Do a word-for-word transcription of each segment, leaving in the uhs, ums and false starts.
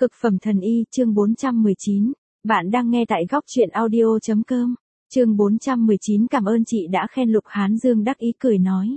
Cực phẩm thần y, chương bốn trăm mười chín. Bạn đang nghe tại góc truyện audio chấm com. Chương bốn trăm mười chín. Cảm ơn chị đã khen. Lục Hán Dương đắc ý cười nói.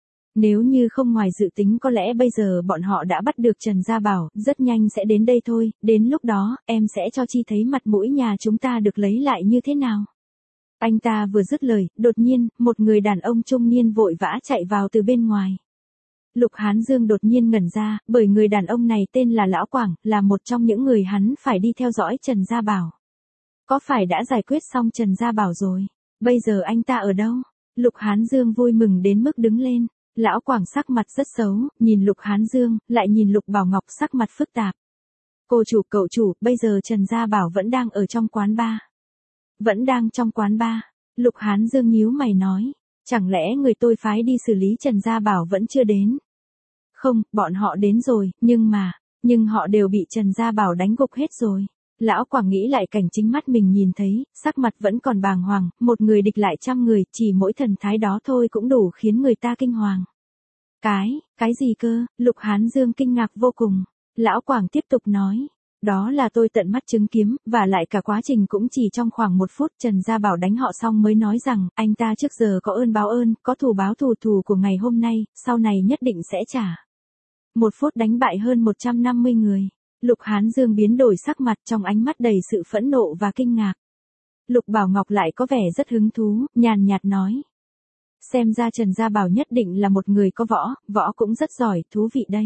Nếu như không ngoài dự tính có lẽ bây giờ bọn họ đã bắt được Trần Gia Bảo, rất nhanh sẽ đến đây thôi, đến lúc đó, em sẽ cho chi thấy mặt mũi nhà chúng ta được lấy lại như thế nào. Anh ta vừa dứt lời, đột nhiên, một người đàn ông trung niên vội vã chạy vào từ bên ngoài. Lục Hán Dương đột nhiên ngẩn ra, bởi người đàn ông này tên là Lão Quảng, là một trong những người hắn phải đi theo dõi Trần Gia Bảo. Có phải đã giải quyết xong Trần Gia Bảo rồi? Bây giờ anh ta ở đâu? Lục Hán Dương vui mừng đến mức đứng lên. Lão Quảng sắc mặt rất xấu, nhìn Lục Hán Dương, lại nhìn Lục Bảo Ngọc sắc mặt phức tạp. Cô chủ, cậu chủ, bây giờ Trần Gia Bảo vẫn đang ở trong quán bar. Vẫn đang trong quán bar. Lục Hán Dương nhíu mày nói. Chẳng lẽ người tôi phái đi xử lý Trần Gia Bảo vẫn chưa đến? Không, bọn họ đến rồi, nhưng mà, nhưng họ đều bị Trần Gia Bảo đánh gục hết rồi. Lão Quảng nghĩ lại cảnh chính mắt mình nhìn thấy, sắc mặt vẫn còn bàng hoàng, một người địch lại trăm người, chỉ mỗi thần thái đó thôi cũng đủ khiến người ta kinh hoàng. Cái, cái gì cơ? Lục Hán Dương kinh ngạc vô cùng. Lão Quảng tiếp tục nói. Đó là tôi tận mắt chứng kiến, và lại cả quá trình cũng chỉ trong khoảng một phút. Trần Gia Bảo đánh họ xong mới nói rằng, anh ta trước giờ có ơn báo ơn, có thù báo thù, thù của ngày hôm nay, sau này nhất định sẽ trả. Một phút đánh bại hơn một trăm năm mươi người. Lục Hán Dương biến đổi sắc mặt, trong ánh mắt đầy sự phẫn nộ và kinh ngạc. Lục Bảo Ngọc lại có vẻ rất hứng thú, nhàn nhạt nói. Xem ra Trần Gia Bảo nhất định là một người có võ, võ cũng rất giỏi, thú vị đấy.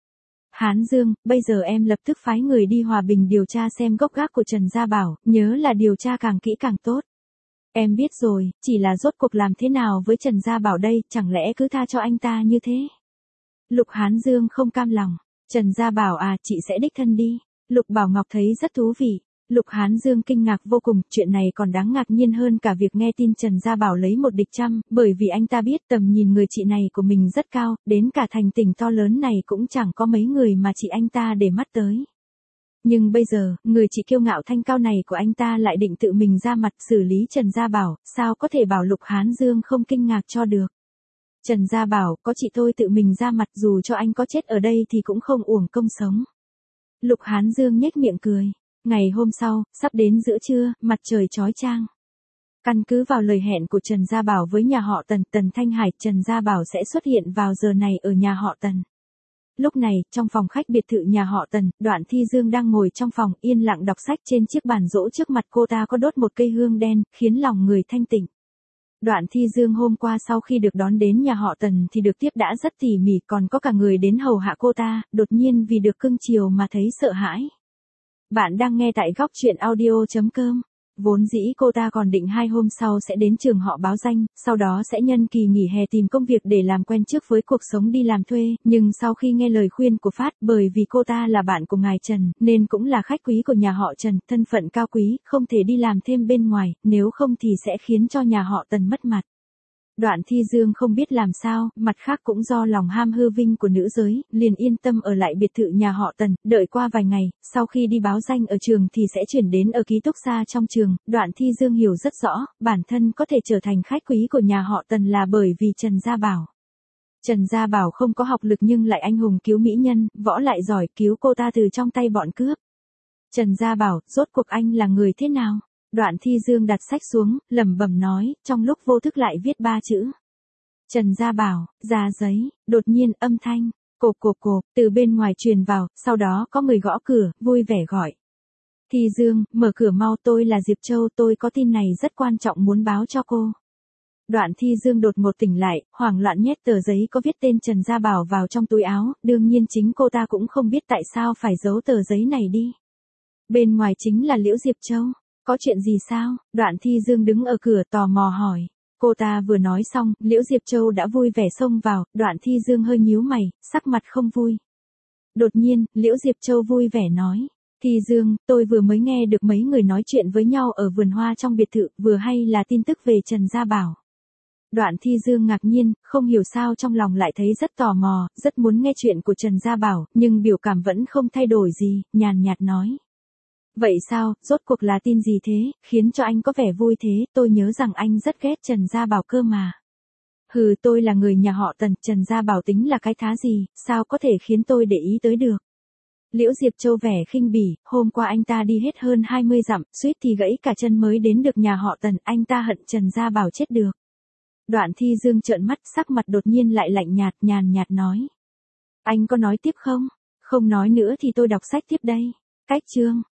Hán Dương, bây giờ em lập tức phái người đi Hòa Bình điều tra xem gốc gác của Trần Gia Bảo, nhớ là điều tra càng kỹ càng tốt. Em biết rồi, chỉ là rốt cuộc làm thế nào với Trần Gia Bảo đây, chẳng lẽ cứ tha cho anh ta như thế? Lục Hán Dương không cam lòng. Trần Gia Bảo à, chị sẽ đích thân đi. Lục Bảo Ngọc thấy rất thú vị. Lục Hán Dương kinh ngạc vô cùng, chuyện này còn đáng ngạc nhiên hơn cả việc nghe tin Trần Gia Bảo lấy một địch trăm, bởi vì anh ta biết tầm nhìn người chị này của mình rất cao, đến cả thành tỉnh to lớn này cũng chẳng có mấy người mà chị anh ta để mắt tới. Nhưng bây giờ, người chị kiêu ngạo thanh cao này của anh ta lại định tự mình ra mặt xử lý Trần Gia Bảo, sao có thể bảo Lục Hán Dương không kinh ngạc cho được. Trần Gia Bảo, có chị tôi tự mình ra mặt dù cho anh có chết ở đây thì cũng không uổng công sống. Lục Hán Dương nhếch miệng cười. Ngày hôm sau, sắp đến giữa trưa, mặt trời chói chang. Căn cứ vào lời hẹn của Trần Gia Bảo với nhà họ Tần, Tần Thanh Hải, Trần Gia Bảo sẽ xuất hiện vào giờ này ở nhà họ Tần. Lúc này, trong phòng khách biệt thự nhà họ Tần, Đoạn Thi Dương đang ngồi trong phòng, yên lặng đọc sách. Trên chiếc bàn gỗ trước mặt cô ta có đốt một cây hương đen, khiến lòng người thanh tịnh. Đoạn Thi Dương hôm qua sau khi được đón đến nhà họ Tần thì được tiếp đã rất tỉ mỉ, còn có cả người đến hầu hạ cô ta, đột nhiên vì được cưng chiều mà thấy sợ hãi. Bạn đang nghe tại góc truyện audio chấm com. Vốn dĩ cô ta còn định hai hôm sau sẽ đến trường họ báo danh, sau đó sẽ nhân kỳ nghỉ hè tìm công việc để làm quen trước với cuộc sống đi làm thuê, nhưng sau khi nghe lời khuyên của Phát, bởi vì cô ta là bạn của ngài Trần, nên cũng là khách quý của nhà họ Trần, thân phận cao quý, không thể đi làm thêm bên ngoài, nếu không thì sẽ khiến cho nhà họ Tần mất mặt. Đoạn Thi Dương không biết làm sao, mặt khác cũng do lòng ham hư vinh của nữ giới, liền yên tâm ở lại biệt thự nhà họ Tần, đợi qua vài ngày, sau khi đi báo danh ở trường thì sẽ chuyển đến ở ký túc xá trong trường. Đoạn Thi Dương hiểu rất rõ, bản thân có thể trở thành khách quý của nhà họ Tần là bởi vì Trần Gia Bảo. Trần Gia Bảo không có học lực nhưng lại anh hùng cứu mỹ nhân, võ lại giỏi, cứu cô ta từ trong tay bọn cướp. Trần Gia Bảo, rốt cuộc anh là người thế nào? Đoạn Thi Dương đặt sách xuống, lẩm bẩm nói, trong lúc vô thức lại viết ba chữ. Trần Gia Bảo, ra giấy, đột nhiên âm thanh, cộp cộp cộp, từ bên ngoài truyền vào, sau đó có người gõ cửa, vui vẻ gọi. Thi Dương, mở cửa mau, tôi là Diệp Châu, tôi có tin này rất quan trọng muốn báo cho cô. Đoạn Thi Dương đột ngột tỉnh lại, hoảng loạn nhét tờ giấy có viết tên Trần Gia Bảo vào trong túi áo, đương nhiên chính cô ta cũng không biết tại sao phải giấu tờ giấy này đi. Bên ngoài chính là Liễu Diệp Châu. Có chuyện gì sao? Đoạn Thi Dương đứng ở cửa tò mò hỏi. Cô ta vừa nói xong, Liễu Diệp Châu đã vui vẻ xông vào, Đoạn Thi Dương hơi nhíu mày, sắc mặt không vui. Đột nhiên, Liễu Diệp Châu vui vẻ nói. Thi Dương, tôi vừa mới nghe được mấy người nói chuyện với nhau ở vườn hoa trong biệt thự, vừa hay là tin tức về Trần Gia Bảo. Đoạn Thi Dương ngạc nhiên, không hiểu sao trong lòng lại thấy rất tò mò, rất muốn nghe chuyện của Trần Gia Bảo, nhưng biểu cảm vẫn không thay đổi gì, nhàn nhạt nói. Vậy sao, rốt cuộc là tin gì thế, khiến cho anh có vẻ vui thế, tôi nhớ rằng anh rất ghét Trần Gia Bảo cơ mà. Hừ, tôi là người nhà họ Tần, Trần Gia Bảo tính là cái thá gì, sao có thể khiến tôi để ý tới được. Liễu Diệp Châu vẻ khinh bỉ, hôm qua anh ta đi hết hơn hai mươi dặm, suýt thì gãy cả chân mới đến được nhà họ Tần, anh ta hận Trần Gia Bảo chết được. Đoạn Thi Dương trợn mắt, sắc mặt đột nhiên lại lạnh nhạt, nhàn nhạt nói. Anh có nói tiếp không? Không nói nữa thì tôi đọc sách tiếp đây. Cách chương.